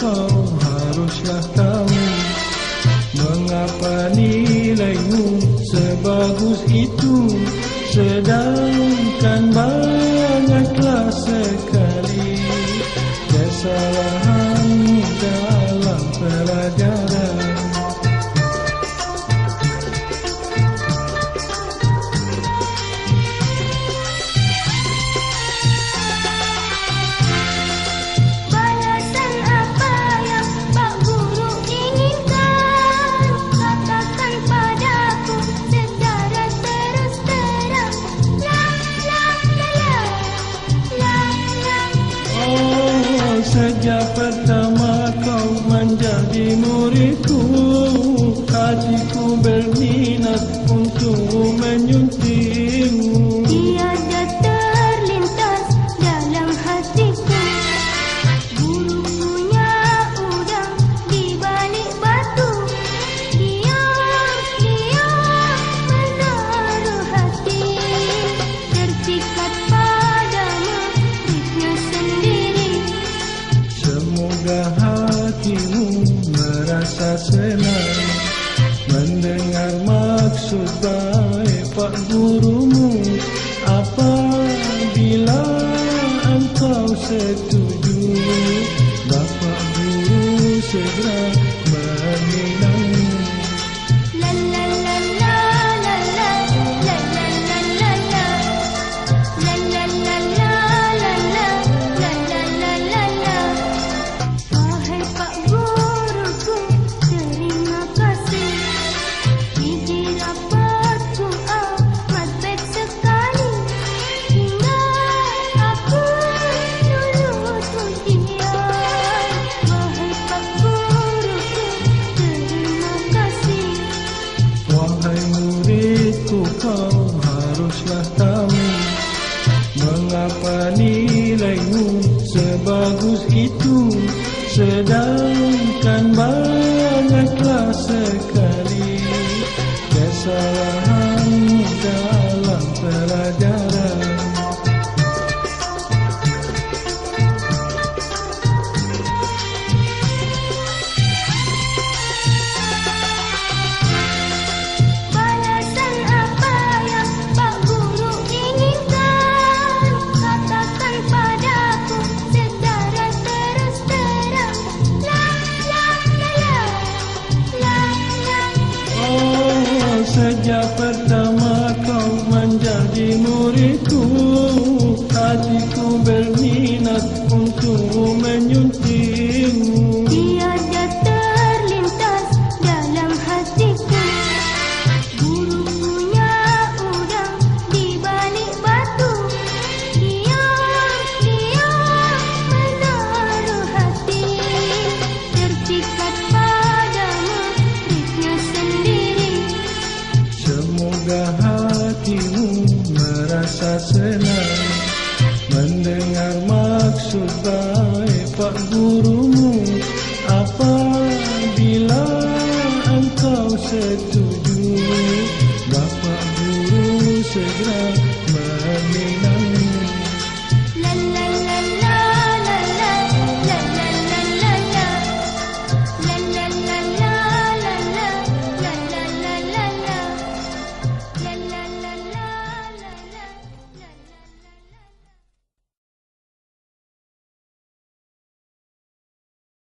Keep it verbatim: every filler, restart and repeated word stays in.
kau haruslah tahu mengapa nilaimu sebagus itu, sedangkan banyaklah sekali kesalahanmu dalam pelajaran. Sejak pertama kau menjadi muridku, hatiku berminat untuk menyuntingmu. Tiada terlintas dalam hatiku burungnya udang di balik batu. Diam-diam menaruh hati, terpikat padamu ritnya sendiri. Semoga hatimu merasa senang mendengar maksud baik Pak Gurumu. Apabila engkau setuju, Bapak Guru segera meminangmu. La la la la la la la la la la la la la la la la la la la la. Wahai Pak Guruku, terima kasih. Gigi rapatku amat baik sekali, hingga aku lulus ujian. Wahai Pak Guruku, terima kasih. Wahai muridku, kau haruslah tahu mengapa nilaimu sebagus itu, sedangkan banyaklah sekali kesalahanmu dalam pelajaran. Balasan apa yang Pak Guru inginkan? Katakan padaku secara terus terang. La la la la la la. Oh, sejak pertama kau menjadi muridku, hatiku berminat untuk menyuntingmu. Tiada terlintas dalam hatiku burungnya udang di balik batu. Diam-diam menaruh hati, terpikat padamu ritnya sendiri. Semoga hatimu merasa senang mendengar maksud baik Pak Gurumu. Apabila engkau setuju, Bapak Guru segera